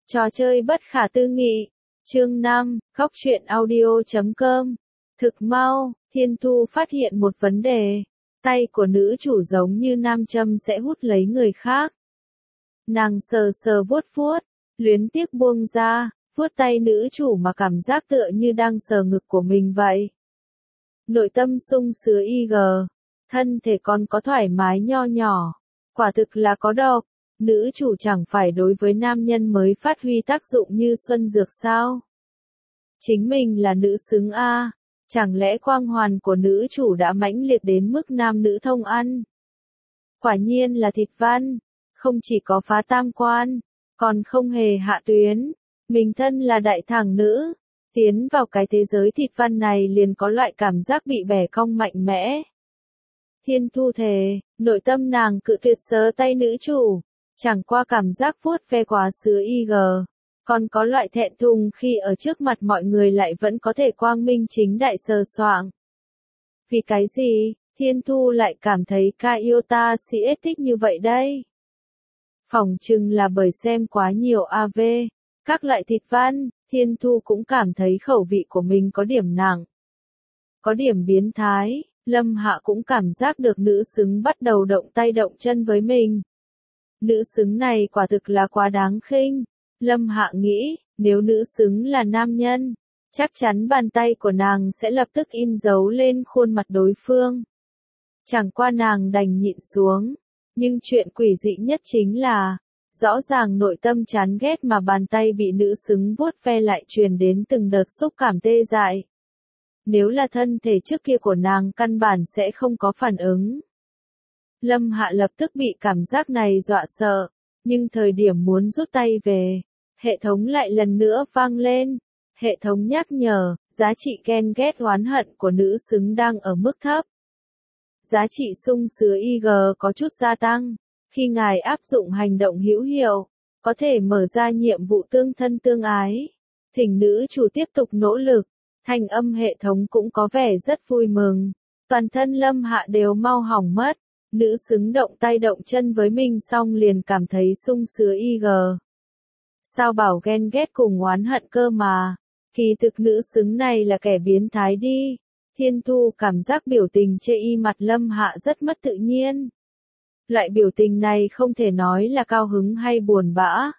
Trò chơi bất khả tư nghị. Chương 5, Góc truyện audio.com. Thực mau, Thiên Thu phát hiện một vấn đề. Tay của nữ chủ giống như nam châm sẽ hút lấy người khác. Nàng sờ sờ vuốt vuốt, luyến tiếc buông ra, vuốt tay nữ chủ mà cảm giác tựa như đang sờ ngực của mình vậy. Nội tâm sung sướng IG, thân thể còn có thoải mái nho nhỏ. Quả thực là có độc. Nữ chủ chẳng phải đối với nam nhân mới phát huy tác dụng như xuân dược sao? Chính mình là nữ xứng a, chẳng lẽ quang hoàn của nữ chủ đã mãnh liệt đến mức nam nữ thông ăn? Quả nhiên là thịt văn, không chỉ có phá tam quan, còn không hề hạ tuyến. Mình thân là đại thẳng nữ, tiến vào cái thế giới thịt văn này liền có loại cảm giác bị bẻ cong mạnh mẽ. Thiên Thu thề, nội tâm nàng cự tuyệt sờ tay nữ chủ. Chẳng qua cảm giác vuốt ve quá sứa IG, còn có loại thẹn thùng khi ở trước mặt mọi người lại vẫn có thể quang minh chính đại sờ soạng. Vì cái gì, Thiên Thu lại cảm thấy Kaiota CS thích như vậy đây? Phỏng chừng là bởi xem quá nhiều AV, các loại thịt văn, Thiên Thu cũng cảm thấy khẩu vị của mình có điểm nặng. Có điểm biến thái, Lâm Hạ cũng cảm giác được nữ xứng bắt đầu động tay động chân với mình. Nữ xứng này quả thực là quá đáng khinh. Lâm Hạ nghĩ, nếu nữ xứng là nam nhân, chắc chắn bàn tay của nàng sẽ lập tức in dấu lên khuôn mặt đối phương. Chẳng qua nàng đành nhịn xuống. Nhưng chuyện quỷ dị nhất chính là, rõ ràng nội tâm chán ghét mà bàn tay bị nữ xứng vuốt ve lại truyền đến từng đợt xúc cảm tê dại. Nếu là thân thể trước kia của nàng căn bản sẽ không có phản ứng. Lâm Hạ lập tức bị cảm giác này dọa sợ, nhưng thời điểm muốn rút tay về, hệ thống lại lần nữa vang lên. Hệ thống nhắc nhở, giá trị ghen ghét oán hận của nữ xứng đang ở mức thấp. Giá trị sung sứa IG có chút gia tăng, khi ngài áp dụng hành động hữu hiệu, có thể mở ra nhiệm vụ tương thân tương ái. Thỉnh nữ chủ tiếp tục nỗ lực, thanh âm hệ thống cũng có vẻ rất vui mừng. Toàn thân Lâm Hạ đều mau hỏng mất. Nữ xứng động tay động chân với mình xong liền cảm thấy sung sướng IG. Sao bảo ghen ghét cùng oán hận cơ mà, kỳ thực nữ xứng này là kẻ biến thái đi. Thiên Thu cảm giác biểu tình chê y mặt Lâm Hạ rất mất tự nhiên. Loại biểu tình này không thể nói là cao hứng hay buồn bã.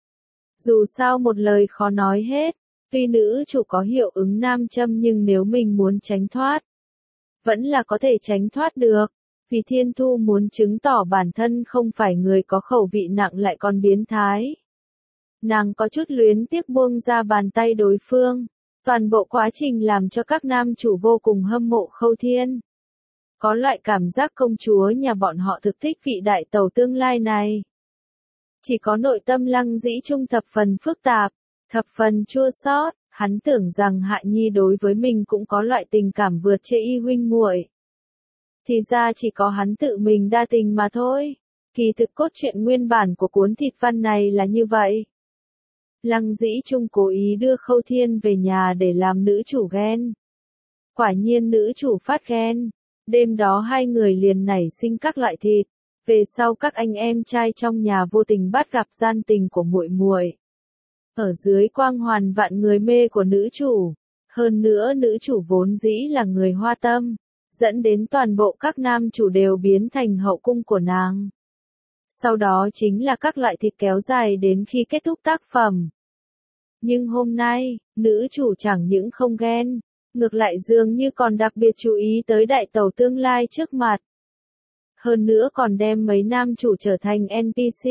Dù sao một lời khó nói hết, tuy nữ chủ có hiệu ứng nam châm nhưng nếu mình muốn tránh thoát, vẫn là có thể tránh thoát được. Vì Thiên Thu muốn chứng tỏ bản thân không phải người có khẩu vị nặng lại còn biến thái. Nàng có chút luyến tiếc buông ra bàn tay đối phương. Toàn bộ quá trình làm cho các nam chủ vô cùng hâm mộ Khâu Thiên. Có loại cảm giác công chúa nhà bọn họ thực thích vị đại tẩu tương lai này. Chỉ có nội tâm Lăng Dĩ Trung thập phần phức tạp, thập phần chua xót. Hắn tưởng rằng Hạ Nhi đối với mình cũng có loại tình cảm vượt chê y huynh muội. Thì ra chỉ có hắn tự mình đa tình mà thôi. Kỳ thực cốt truyện nguyên bản của cuốn thịt văn này là như vậy. Lăng Dĩ Trung cố ý đưa Khâu Thiên về nhà để làm nữ chủ ghen. Quả nhiên nữ chủ phát ghen. Đêm đó hai người liền nảy sinh các loại thịt. Về sau các anh em trai trong nhà vô tình bắt gặp gian tình của muội muội. Ở dưới quang hoàn vạn người mê của nữ chủ. Hơn nữa nữ chủ vốn dĩ là người hoa tâm, dẫn đến toàn bộ các nam chủ đều biến thành hậu cung của nàng. Sau đó chính là các loại thịt kéo dài đến khi kết thúc tác phẩm. Nhưng hôm nay, nữ chủ chẳng những không ghen, ngược lại dường như còn đặc biệt chú ý tới đại tẩu tương lai trước mặt. Hơn nữa còn đem mấy nam chủ trở thành NPC.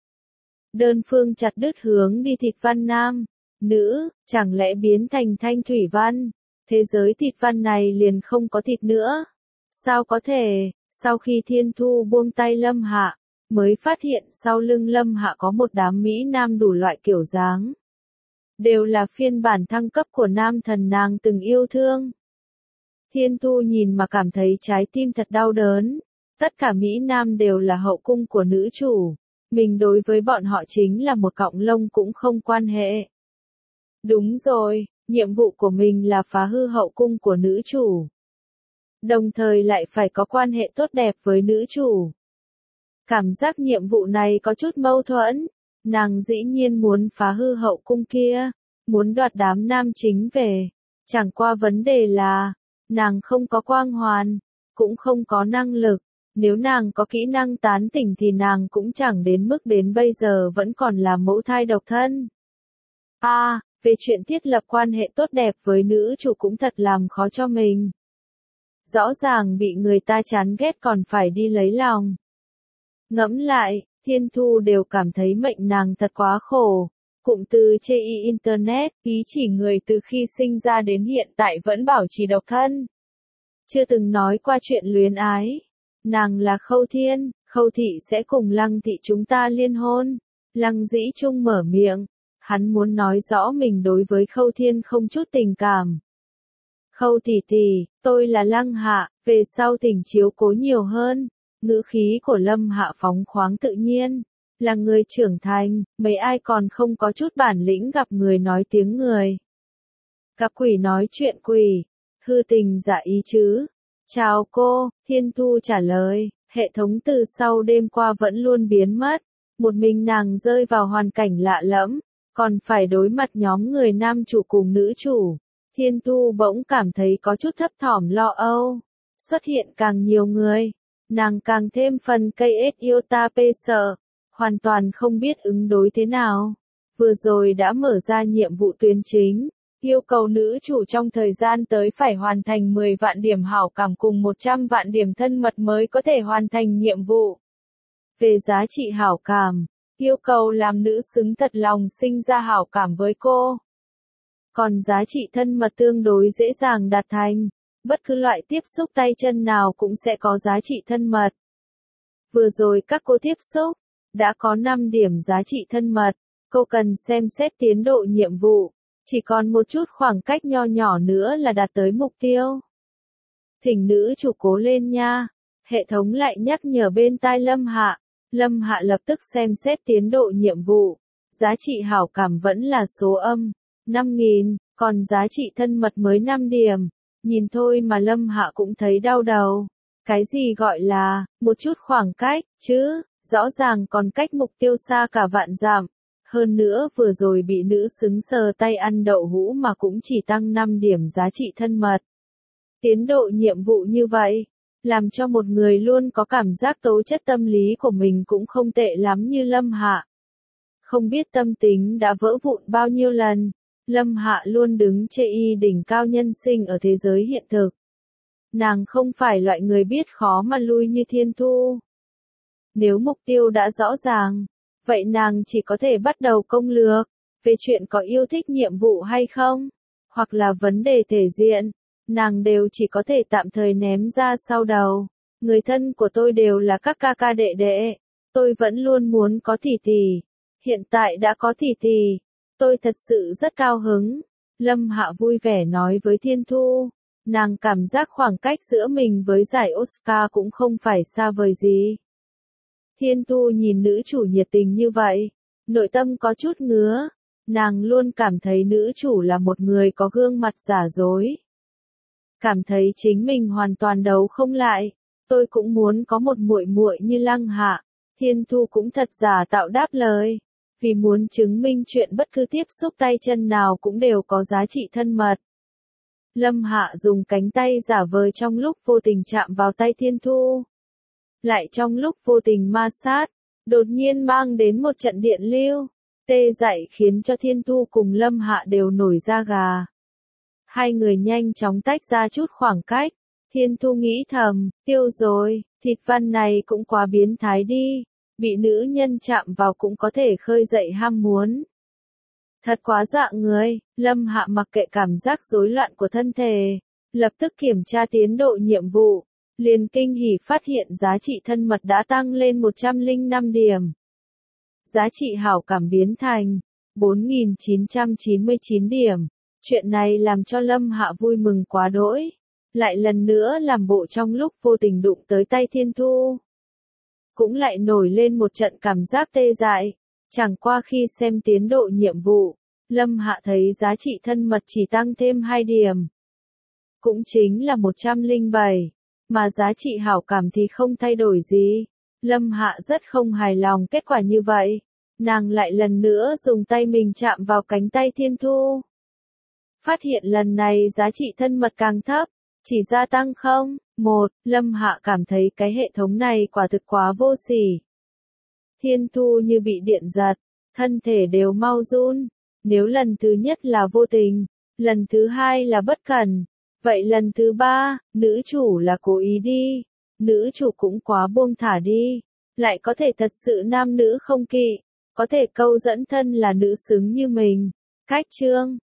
Đơn phương chặt đứt hướng đi thịt văn nam, nữ, chẳng lẽ biến thành thanh thủy văn. Thế giới thịt văn này liền không có thịt nữa. Sao có thể, sau khi Thiên Thu buông tay Lâm Hạ, mới phát hiện sau lưng Lâm Hạ có một đám mỹ nam đủ loại kiểu dáng. Đều là phiên bản thăng cấp của nam thần nàng từng yêu thương. Thiên Thu nhìn mà cảm thấy trái tim thật đau đớn. Tất cả mỹ nam đều là hậu cung của nữ chủ. Mình đối với bọn họ chính là một cọng lông cũng không quan hệ. Đúng rồi. Nhiệm vụ của mình là phá hư hậu cung của nữ chủ. Đồng thời lại phải có quan hệ tốt đẹp với nữ chủ. Cảm giác nhiệm vụ này có chút mâu thuẫn. Nàng dĩ nhiên muốn phá hư hậu cung kia, muốn đoạt đám nam chính về. Chẳng qua vấn đề là, nàng không có quang hoàn, cũng không có năng lực. Nếu nàng có kỹ năng tán tỉnh thì nàng cũng chẳng đến mức đến bây giờ vẫn còn là mẫu thai độc thân. Về chuyện thiết lập quan hệ tốt đẹp với nữ chủ cũng thật làm khó cho mình. Rõ ràng bị người ta chán ghét còn phải đi lấy lòng. Ngẫm lại, Thiên Thu đều cảm thấy mệnh nàng thật quá khổ. Cụm từ chê y Internet, ý chỉ người từ khi sinh ra đến hiện tại vẫn bảo trì độc thân. Chưa từng nói qua chuyện luyến ái. Nàng là Khâu Thiên, Khâu Thị sẽ cùng Lăng Thị chúng ta liên hôn. Lăng Dĩ Trung mở miệng. Hắn muốn nói rõ mình đối với Khâu Thiên không chút tình cảm. Khâu tỷ tỷ, tôi là Lăng Hạ, về sau thỉnh chiếu cố nhiều hơn. Ngữ khí của Lâm Hạ phóng khoáng tự nhiên. Là người trưởng thành, mấy ai còn không có chút bản lĩnh gặp người nói tiếng người. Gặp quỷ nói chuyện quỷ, hư tình giả ý chứ. Chào cô, Thiên Thu trả lời, hệ thống từ sau đêm qua vẫn luôn biến mất. Một mình nàng rơi vào hoàn cảnh lạ lẫm, còn phải đối mặt nhóm người nam chủ cùng nữ chủ. Thiên Thu bỗng cảm thấy có chút thấp thỏm lo âu. Xuất hiện càng nhiều người, nàng càng thêm phần cây ết iota pê sợ, hoàn toàn không biết ứng đối thế nào. Vừa rồi đã mở ra nhiệm vụ tuyến chính, yêu cầu nữ chủ trong thời gian tới phải hoàn thành 10 vạn điểm hảo cảm cùng 100 vạn điểm thân mật mới có thể hoàn thành nhiệm vụ. Về giá trị hảo cảm, yêu cầu làm nữ xứng thật lòng sinh ra hảo cảm với cô. Còn giá trị thân mật tương đối dễ dàng đạt thành, bất cứ loại tiếp xúc tay chân nào cũng sẽ có giá trị thân mật. Vừa rồi các cô tiếp xúc, đã có 5 điểm giá trị thân mật, cô cần xem xét tiến độ nhiệm vụ, chỉ còn một chút khoảng cách nho nhỏ nữa là đạt tới mục tiêu. Thỉnh nữ chủ cố lên nha, hệ thống lại nhắc nhở bên tai Lâm Hạ. Lâm Hạ lập tức xem xét tiến độ nhiệm vụ, giá trị hảo cảm vẫn là số âm, 5.000, còn giá trị thân mật mới 5 điểm. Nhìn thôi mà Lâm Hạ cũng thấy đau đầu. Cái gì gọi là, một chút khoảng cách, chứ, rõ ràng còn cách mục tiêu xa cả vạn dặm. Hơn nữa vừa rồi bị nữ xứng sờ tay ăn đậu hũ mà cũng chỉ tăng 5 điểm giá trị thân mật. Tiến độ nhiệm vụ như vậy, làm cho một người luôn có cảm giác tố chất tâm lý của mình cũng không tệ lắm như Lâm Hạ. Không biết tâm tính đã vỡ vụn bao nhiêu lần, Lâm Hạ luôn đứng chê y đỉnh cao nhân sinh ở thế giới hiện thực. Nàng không phải loại người biết khó mà lui như Thiên Thu. Nếu mục tiêu đã rõ ràng, vậy nàng chỉ có thể bắt đầu công lược, về chuyện có yêu thích nhiệm vụ hay không, hoặc là vấn đề thể diện, nàng đều chỉ có thể tạm thời ném ra sau đầu. Người thân của tôi đều là các ca ca đệ đệ, tôi vẫn luôn muốn có tỷ tỷ, hiện tại đã có tỷ tỷ, tôi thật sự rất cao hứng. Lâm Hạ vui vẻ nói với Thiên Thu, nàng cảm giác khoảng cách giữa mình với giải Oscar cũng không phải xa vời gì. Thiên Thu nhìn nữ chủ nhiệt tình như vậy, nội tâm có chút ngứa, nàng luôn cảm thấy nữ chủ là một người có gương mặt giả dối. Cảm thấy chính mình hoàn toàn đấu không lại, tôi cũng muốn có một muội muội như Lăng Hạ. Thiên Thu cũng thật giả tạo đáp lời, vì muốn chứng minh chuyện bất cứ tiếp xúc tay chân nào cũng đều có giá trị thân mật. Lâm Hạ dùng cánh tay giả vờ trong lúc vô tình chạm vào tay Thiên Thu. Lại trong lúc vô tình ma sát, đột nhiên mang đến một trận điện lưu, tê dại khiến cho Thiên Thu cùng Lâm Hạ đều nổi da gà. Hai người nhanh chóng tách ra chút khoảng cách, Thiên Thu nghĩ thầm, tiêu rồi, thịt văn này cũng quá biến thái đi, bị nữ nhân chạm vào cũng có thể khơi dậy ham muốn. Thật quá dọa người, Lâm Hạ mặc kệ cảm giác rối loạn của thân thể, lập tức kiểm tra tiến độ nhiệm vụ, liền kinh hỉ phát hiện giá trị thân mật đã tăng lên 105 điểm. Giá trị hảo cảm biến thành 4.999 điểm. Chuyện này làm cho Lâm Hạ vui mừng quá đỗi, lại lần nữa làm bộ trong lúc vô tình đụng tới tay Thiên Thu. Cũng lại nổi lên một trận cảm giác tê dại, chẳng qua khi xem tiến độ nhiệm vụ, Lâm Hạ thấy giá trị thân mật chỉ tăng thêm 2 điểm. Cũng chính là 107, mà giá trị hảo cảm thì không thay đổi gì. Lâm Hạ rất không hài lòng kết quả như vậy, nàng lại lần nữa dùng tay mình chạm vào cánh tay Thiên Thu. Phát hiện lần này giá trị thân mật càng thấp, chỉ gia tăng không. Lâm Hạ cảm thấy cái hệ thống này quả thực quá vô sỉ. Thiên Thu như bị điện giật, thân thể đều mau run. Nếu lần thứ nhất là vô tình, lần thứ hai là bất cẩn, vậy lần thứ ba, nữ chủ là cố ý đi. Nữ chủ cũng quá buông thả đi, lại có thể thật sự nam nữ không kỵ, có thể câu dẫn thân là nữ xứng như mình. Cách chương